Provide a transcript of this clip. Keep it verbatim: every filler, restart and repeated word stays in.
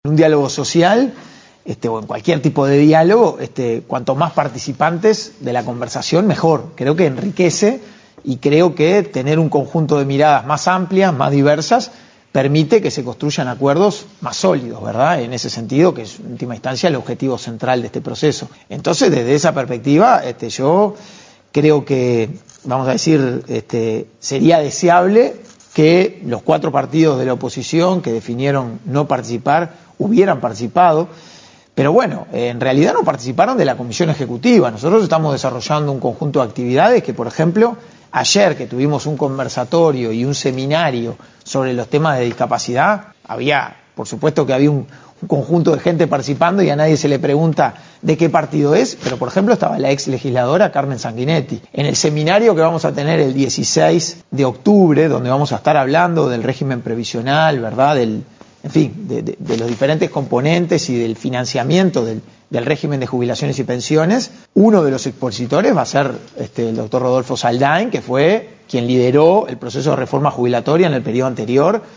En un diálogo social, este, o en cualquier tipo de diálogo, este, cuanto más participantes de la conversación, mejor. Creo que enriquece y creo que tener un conjunto de miradas más amplias, más diversas, permite que se construyan acuerdos más sólidos, ¿verdad? En ese sentido, que es en última instancia el objetivo central de este proceso. Entonces, desde esa perspectiva, este, yo creo que, vamos a decir, este, sería deseable que los cuatro partidos de la oposición que definieron no participar hubieran participado, pero bueno, en realidad no participaron de la comisión ejecutiva. Nosotros estamos desarrollando un conjunto de actividades que, por ejemplo, ayer que tuvimos un conversatorio y un seminario sobre los temas de discapacidad, había, por supuesto que había un, un conjunto de gente participando y a nadie se le pregunta de qué partido es, pero por ejemplo estaba la ex legisladora Carmen Sanguinetti. En el seminario que vamos a tener el dieciséis de octubre, donde vamos a estar hablando del régimen previsional, ¿verdad?, del en fin, de, de, de los diferentes componentes y del financiamiento del, del régimen de jubilaciones y pensiones, uno de los expositores va a ser este, el doctor Rodolfo Saldain, que fue quien lideró el proceso de reforma jubilatoria en el periodo anterior.